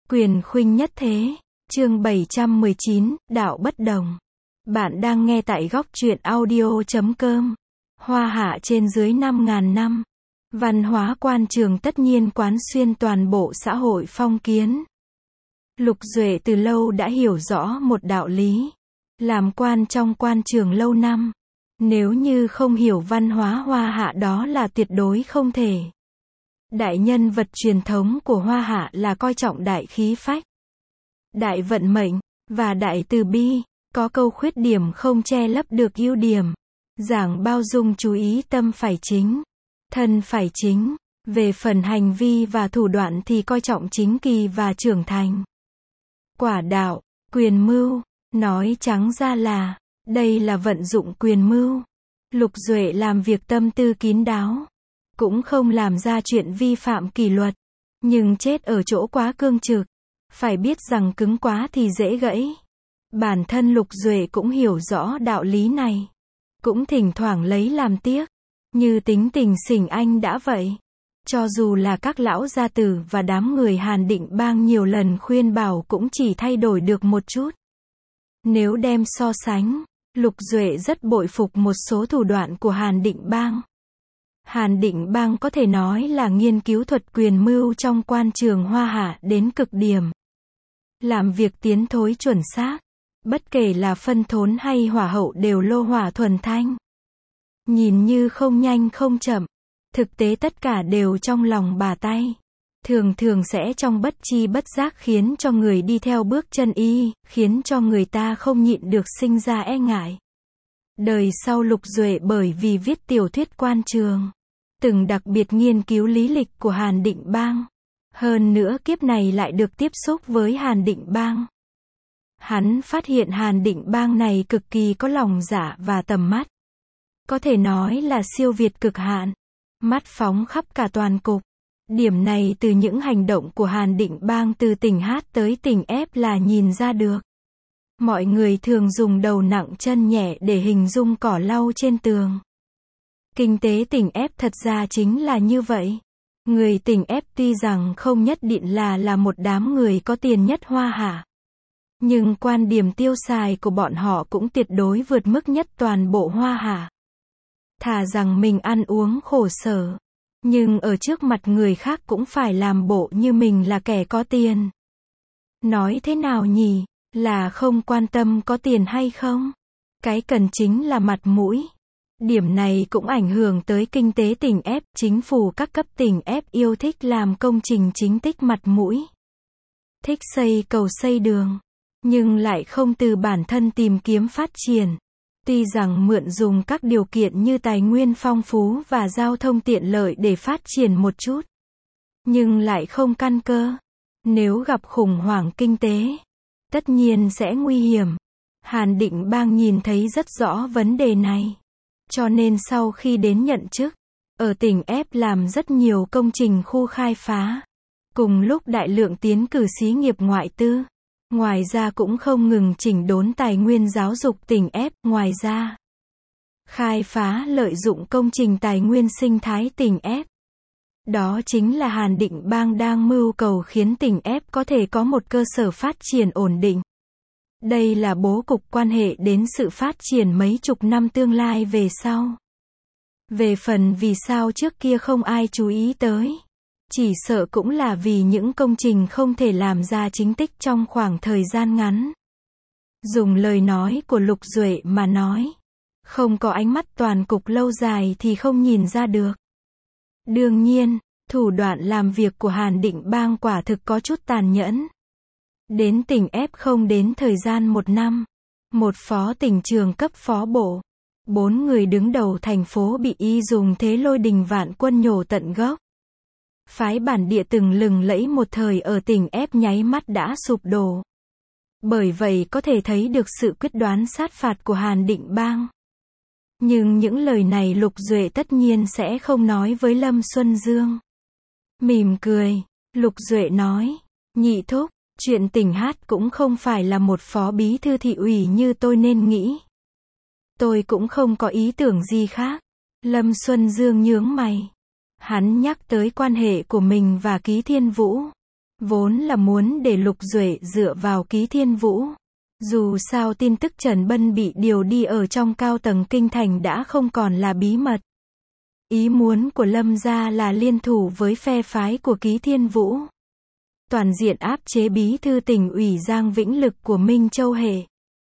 Quyền khuynh nhất thế. Chương 719, Đạo bất đồng. Bạn đang nghe tại góc truyện audio.com. Hoa hạ trên dưới 5.000 năm. Văn hóa quan trường tất nhiên quán xuyên toàn bộ xã hội phong kiến. Lục Duệ từ lâu đã hiểu rõ một đạo lý. Làm quan trong quan trường lâu năm, nếu như không hiểu văn hóa Hoa hạ đó là tuyệt đối không thể. Đại nhân vật truyền thống của Hoa hạ là coi trọng đại khí phách, đại vận mệnh, và đại từ bi, có câu khuyết điểm không che lấp được ưu điểm. Giảng bao dung chú ý tâm phải chính, thân phải chính, về phần hành vi và thủ đoạn thì coi trọng chính kỳ và trưởng thành. Quả đạo, quyền mưu, nói trắng ra là, đây là vận dụng quyền mưu. Lục Duệ làm việc tâm tư kín đáo, cũng không làm ra chuyện vi phạm kỷ luật, nhưng chết ở chỗ quá cương trực. Phải biết rằng cứng quá thì dễ gãy. Bản thân Lục Duệ cũng hiểu rõ đạo lý này, cũng thỉnh thoảng lấy làm tiếc, như tính tình Sỉnh Anh đã vậy. Cho dù là các lão gia tử và đám người Hàn Định Bang nhiều lần khuyên bảo cũng chỉ thay đổi được một chút. Nếu đem so sánh, Lục Duệ rất bội phục một số thủ đoạn của Hàn Định Bang. Hàn Định Bang có thể nói là nghiên cứu thuật quyền mưu trong quan trường Hoa hạ đến cực điểm. Làm việc tiến thối chuẩn xác, bất kể là phân thốn hay hỏa hậu đều lô hỏa thuần thanh. Nhìn như không nhanh không chậm, thực tế tất cả đều trong lòng bà tay. Thường thường sẽ trong bất chi bất giác khiến cho người đi theo bước chân y, khiến cho người ta không nhịn được sinh ra e ngại. Đời sau Lục Duệ bởi vì viết tiểu thuyết quan trường, từng đặc biệt nghiên cứu lý lịch của Hàn Định Bang. Hơn nữa kiếp này lại được tiếp xúc với Hàn Định Bang. Hắn phát hiện Hàn Định Bang này cực kỳ có lòng dạ và tầm mắt. Có thể nói là siêu việt cực hạn. Mắt phóng khắp cả toàn cục. Điểm này từ những hành động của Hàn Định Bang từ tỉnh Hát tới tỉnh Ép là nhìn ra được. Mọi người thường dùng đầu nặng chân nhẹ để hình dung cỏ lau trên tường. Kinh tế tỉnh Ép thật ra chính là như vậy. Người tỉnh Ép tuy rằng không nhất định là một đám người có tiền nhất Hoa hạ, nhưng quan điểm tiêu xài của bọn họ cũng tuyệt đối vượt mức nhất toàn bộ Hoa hạ. Thà rằng mình ăn uống khổ sở, nhưng ở trước mặt người khác cũng phải làm bộ như mình là kẻ có tiền. Nói thế nào nhỉ? Là không quan tâm có tiền hay không? Cái cần chính là mặt mũi. Điểm này cũng ảnh hưởng tới kinh tế tỉnh Ép, chính phủ các cấp tỉnh Ép yêu thích làm công trình chính tích mặt mũi. Thích xây cầu xây đường, nhưng lại không từ bản thân tìm kiếm phát triển. Tuy rằng mượn dùng các điều kiện như tài nguyên phong phú và giao thông tiện lợi để phát triển một chút, nhưng lại không căn cơ. Nếu gặp khủng hoảng kinh tế, tất nhiên sẽ nguy hiểm. Hàn Định Bang nhìn thấy rất rõ vấn đề này. Cho nên sau khi đến nhận chức, ở tỉnh Ép làm rất nhiều công trình khu khai phá. Cùng lúc đại lượng tiến cử xí nghiệp ngoại tư. Ngoài ra cũng không ngừng chỉnh đốn tài nguyên giáo dục tỉnh Ép. Ngoài ra, khai phá lợi dụng công trình tài nguyên sinh thái tỉnh Ép. Đó chính là Hàn Định Bang đang mưu cầu khiến tỉnh Ép có thể có một cơ sở phát triển ổn định. Đây là bố cục quan hệ đến sự phát triển mấy chục năm tương lai về sau. Về phần vì sao trước kia không ai chú ý tới, chỉ sợ cũng là vì những công trình không thể làm ra chính tích trong khoảng thời gian ngắn. Dùng lời nói của Lục Duệ mà nói, không có ánh mắt toàn cục lâu dài thì không nhìn ra được. Đương nhiên, thủ đoạn làm việc của Hàn Định Bang quả thực có chút tàn nhẫn. Đến tỉnh Ép không đến thời gian 1 năm, một phó tỉnh trường cấp phó bộ, 4 người đứng đầu thành phố bị y dùng thế lôi đình vạn quân nhổ tận gốc. Phái bản địa từng lừng lẫy một thời ở tỉnh Ép nháy mắt đã sụp đổ. Bởi vậy có thể thấy được sự quyết đoán sát phạt của Hàn Định Bang. Nhưng những lời này Lục Duệ tất nhiên sẽ không nói với Lâm Xuân Dương. Mỉm cười, Lục Duệ nói, nhị thúc, chuyện tỉnh Hát cũng không phải là một phó bí thư thị ủy như tôi nên nghĩ. Tôi cũng không có ý tưởng gì khác. Lâm Xuân Dương nhướng mày. Hắn nhắc tới quan hệ của mình và Ký Thiên Vũ. Vốn là muốn để Lục Duệ dựa vào Ký Thiên Vũ. Dù sao tin tức Trần Bân bị điều đi ở trong cao tầng kinh thành đã không còn là bí mật. Ý muốn của Lâm gia là liên thủ với phe phái của Ký Thiên Vũ. Toàn diện áp chế bí thư tỉnh ủy Giang Vĩnh Lực của Minh Châu Hệ.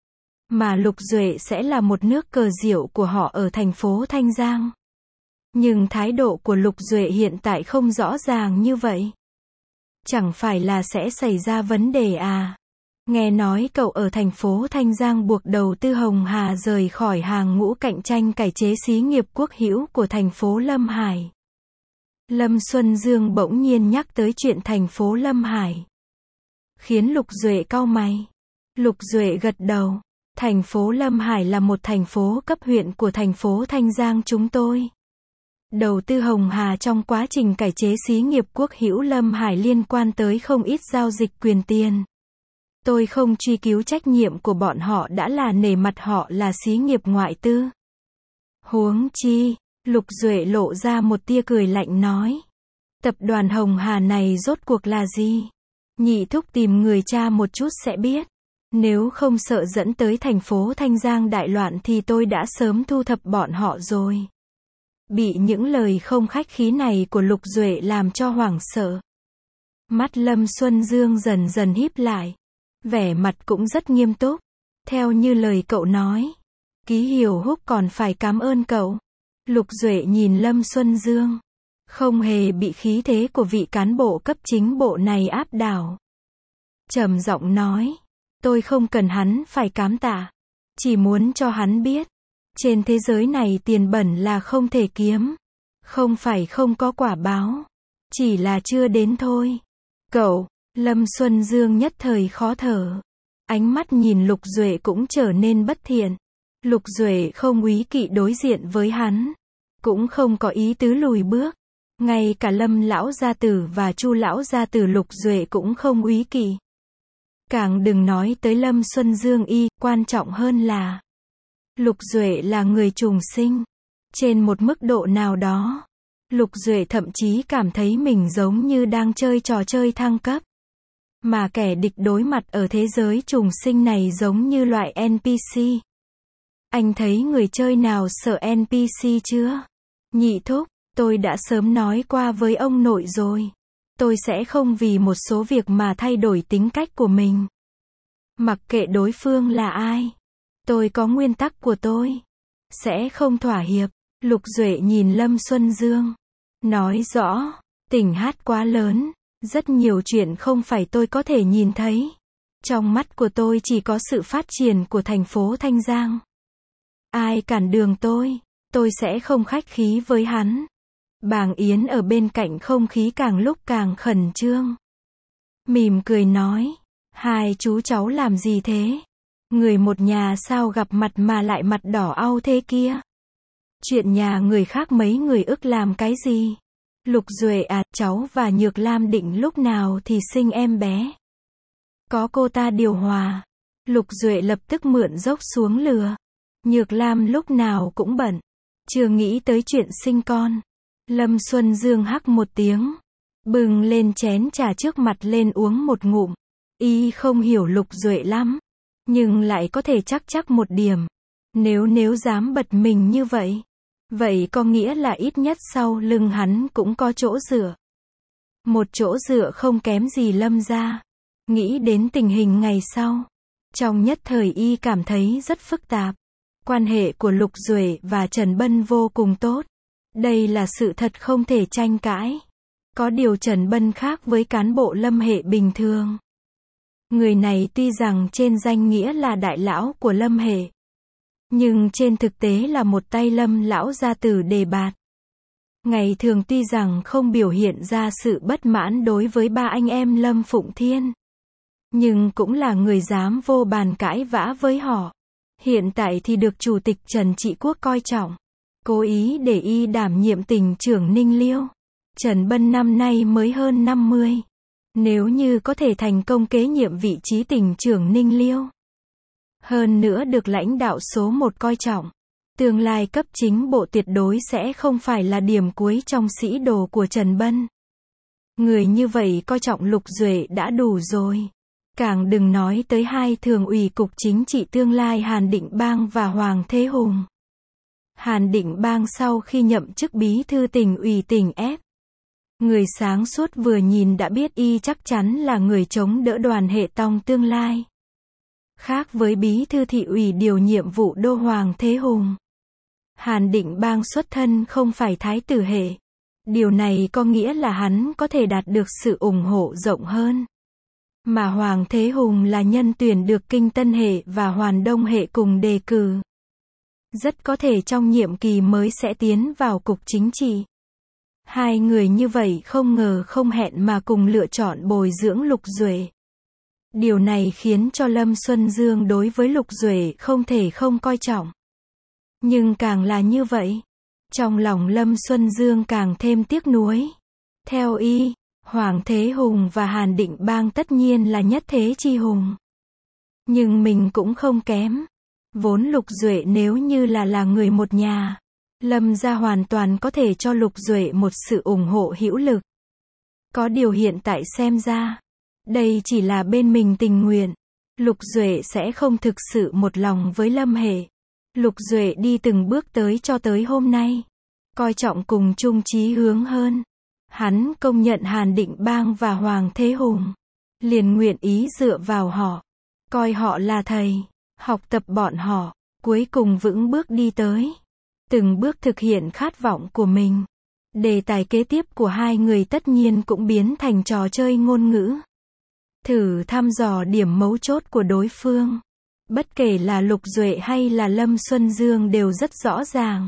Mà Lục Duệ sẽ là một nước cờ diệu của họ ở thành phố Thanh Giang. Nhưng thái độ của Lục Duệ hiện tại không rõ ràng như vậy. Chẳng phải là sẽ xảy ra vấn đề à? Nghe nói cậu ở thành phố Thanh Giang buộc đầu tư Hồng Hà rời khỏi hàng ngũ cạnh tranh cải chế xí nghiệp quốc hữu của thành phố Lâm Hải. Lâm Xuân Dương bỗng nhiên nhắc tới chuyện thành phố Lâm Hải. Khiến Lục Duệ cau mày. Lục Duệ gật đầu. Thành phố Lâm Hải là một thành phố cấp huyện của thành phố Thanh Giang chúng tôi. Đầu tư Hồng Hà trong quá trình cải chế xí nghiệp quốc hữu Lâm Hải liên quan tới không ít giao dịch quyền tiền. Tôi không truy cứu trách nhiệm của bọn họ đã là nể mặt họ là xí nghiệp ngoại tư. Huống chi, Lục Duệ lộ ra một tia cười lạnh nói. Tập đoàn Hồng Hà này rốt cuộc là gì? Nhị thúc tìm người tra một chút sẽ biết. Nếu không sợ dẫn tới thành phố Thanh Giang đại loạn thì tôi đã sớm thu thập bọn họ rồi. Bị những lời không khách khí này của Lục Duệ làm cho hoảng sợ. Mắt Lâm Xuân Dương dần dần híp lại. Vẻ mặt cũng rất nghiêm túc. Theo như lời cậu nói. Ký Hiểu Húc còn phải cảm ơn cậu. Lục Duệ nhìn Lâm Xuân Dương. Không hề bị khí thế của vị cán bộ cấp chính bộ này áp đảo. Trầm giọng nói. Tôi không cần hắn phải cám tạ. Chỉ muốn cho hắn biết. Trên thế giới này tiền bẩn là không thể kiếm. Không phải không có quả báo. Chỉ là chưa đến thôi. Cậu, Lâm Xuân Dương nhất thời khó thở. Ánh mắt nhìn Lục Duệ cũng trở nên bất thiện. Lục Duệ không úy kỵ đối diện với hắn. Cũng không có ý tứ lùi bước. Ngay cả Lâm lão gia tử và Chu lão gia tử Lục Duệ cũng không úy kỵ. Càng đừng nói tới Lâm Xuân Dương quan trọng hơn là Lục Duệ là người trùng sinh. Trên một mức độ nào đó, Lục Duệ thậm chí cảm thấy mình giống như đang chơi trò chơi thăng cấp. Mà kẻ địch đối mặt ở thế giới trùng sinh này giống như loại NPC. Anh thấy người chơi nào sợ NPC chưa? Nhị thúc, tôi đã sớm nói qua với ông nội rồi. Tôi sẽ không vì một số việc mà thay đổi tính cách của mình. Mặc kệ đối phương là ai. Tôi có nguyên tắc của tôi. Sẽ không thỏa hiệp. Lục Duệ nhìn Lâm Xuân Dương. Nói rõ, tỉnh hát quá lớn. Rất nhiều chuyện không phải tôi có thể nhìn thấy. Trong mắt của tôi chỉ có sự phát triển của thành phố Thanh Giang. Ai cản đường tôi sẽ không khách khí với hắn. Bàng Yến ở bên cạnh không khí càng lúc càng khẩn trương. Mỉm cười nói, hai chú cháu làm gì thế? Người một nhà sao gặp mặt mà lại mặt đỏ au thế kia? Chuyện nhà người khác mấy người ức làm cái gì? Lục Duệ cháu và Nhược Lam định lúc nào thì sinh em bé. Có cô ta điều hòa. Lục Duệ lập tức mượn dốc xuống lừa. Nhược Lam lúc nào cũng bận. Chưa nghĩ tới chuyện sinh con. Lâm Xuân Dương hắc một tiếng. Bừng lên chén trà trước mặt lên uống một ngụm. Y không hiểu Lục Duệ lắm. Nhưng lại có thể chắc một điểm. Nếu dám bật mình như vậy. Vậy có nghĩa là ít nhất sau lưng hắn cũng có chỗ dựa. Một chỗ dựa không kém gì Lâm gia. Nghĩ đến tình hình ngày sau. Trong nhất thời Y cảm thấy rất phức tạp. Quan hệ của Lục Duệ và Trần Bân vô cùng tốt. Đây là sự thật không thể tranh cãi. Có điều Trần Bân khác với cán bộ Lâm Hệ bình thường. Người này tuy rằng trên danh nghĩa là đại lão của Lâm Hệ. Nhưng trên thực tế là một tay Lâm lão gia tử đề bạt. Ngày thường tuy rằng không biểu hiện ra sự bất mãn đối với ba anh em Lâm Phụng Thiên. Nhưng cũng là người dám vô bàn cãi vã với họ. Hiện tại thì được Chủ tịch Trần Trị Quốc coi trọng. Cố ý để Y đảm nhiệm tỉnh trưởng Ninh Liêu. Trần Bân năm nay mới hơn 50. Nếu như có thể thành công kế nhiệm vị trí tỉnh trưởng Ninh Liêu. Hơn nữa được lãnh đạo số 1 coi trọng. Tương lai cấp chính bộ tuyệt đối sẽ không phải là điểm cuối trong sĩ đồ của Trần Bân. Người như vậy coi trọng Lục Duệ đã đủ rồi. Càng đừng nói tới hai thường ủy cục chính trị tương lai Hàn Định Bang và Hoàng Thế Hùng. Hàn Định Bang sau khi nhậm chức bí thư tỉnh ủy tỉnh F. Người sáng suốt vừa nhìn đã biết y chắc chắn là người chống đỡ đoàn hệ tông tương lai. Khác với bí thư thị ủy điều nhiệm vụ đô Hoàng Thế Hùng. Hàn Định Bang xuất thân không phải thái tử hệ. Điều này có nghĩa là hắn có thể đạt được sự ủng hộ rộng hơn. Mà Hoàng Thế Hùng là nhân tuyển được Kinh Tân hệ và Hoàn Đông hệ cùng đề cử. Rất có thể trong nhiệm kỳ mới sẽ tiến vào cục chính trị. Hai người như vậy không ngờ không hẹn mà cùng lựa chọn bồi dưỡng Lục Duệ. Điều này khiến cho Lâm Xuân Dương đối với Lục Duệ không thể không coi trọng. Nhưng càng là như vậy, trong lòng Lâm Xuân Dương càng thêm tiếc nuối. Theo y, Hoàng Thế Hùng và Hàn Định Bang tất nhiên là nhất thế chi hùng. Nhưng mình cũng không kém. Vốn Lục Duệ nếu như là người một nhà, Lâm gia hoàn toàn có thể cho Lục Duệ một sự ủng hộ hữu lực. Có điều hiện tại xem ra, đây chỉ là bên mình tình nguyện. Lục Duệ sẽ không thực sự một lòng với Lâm hệ. Lục Duệ đi từng bước tới cho tới hôm nay. Coi trọng cùng chung chí hướng hơn. Hắn công nhận Hàn Định Bang và Hoàng Thế Hùng. Liền nguyện ý dựa vào họ. Coi họ là thầy. Học tập bọn họ. Cuối cùng vững bước đi tới. Từng bước thực hiện khát vọng của mình. Đề tài kế tiếp của hai người tất nhiên cũng biến thành trò chơi ngôn ngữ. Thử thăm dò điểm mấu chốt của đối phương. Bất kể là Lục Duệ hay là Lâm Xuân Dương đều rất rõ ràng.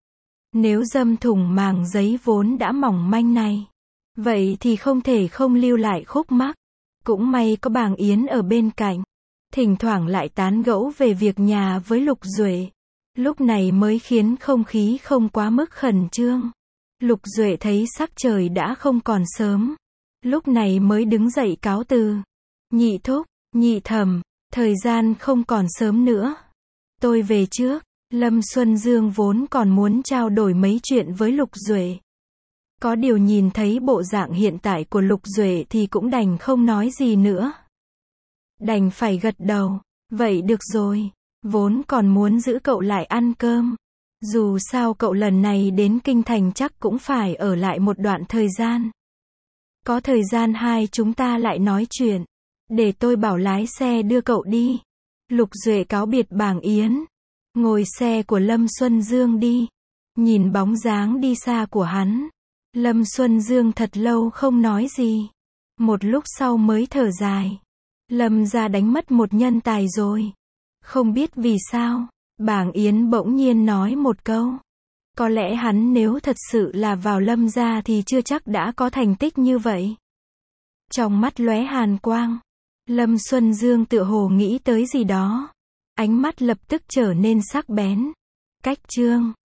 Nếu dâm thủng màng giấy vốn đã mỏng manh này, vậy thì không thể không lưu lại khúc mắc. Cũng may có Bàng Yến ở bên cạnh. Thỉnh thoảng lại tán gẫu về việc nhà với Lục Duệ. Lúc này mới khiến không khí không quá mức khẩn trương. Lục Duệ thấy sắc trời đã không còn sớm. Lúc này mới đứng dậy cáo từ. Nhị thúc, nhị thẩm, thời gian không còn sớm nữa. Tôi về trước. Lâm Xuân Dương vốn còn muốn trao đổi mấy chuyện với Lục Duệ. Có điều nhìn thấy bộ dạng hiện tại của Lục Duệ thì cũng đành không nói gì nữa. Đành phải gật đầu. Vậy được rồi. Vốn còn muốn giữ cậu lại ăn cơm. Dù sao cậu lần này đến Kinh Thành chắc cũng phải ở lại một đoạn thời gian. Có thời gian hai chúng ta lại nói chuyện. Để tôi bảo lái xe đưa cậu đi. Lục Duệ cáo biệt Bàng Yến. Ngồi xe của Lâm Xuân Dương đi. Nhìn bóng dáng đi xa của hắn. Lâm Xuân Dương thật lâu không nói gì. Một lúc sau mới thở dài. Lâm gia đánh mất một nhân tài rồi. Không biết vì sao, Bàng Yến bỗng nhiên nói một câu. Có lẽ hắn nếu thật sự là vào Lâm gia thì chưa chắc đã có thành tích như vậy. Trong mắt lóe hàn quang. Lâm Xuân Dương tựa hồ nghĩ tới gì đó. Ánh mắt lập tức trở nên sắc bén. Cách chương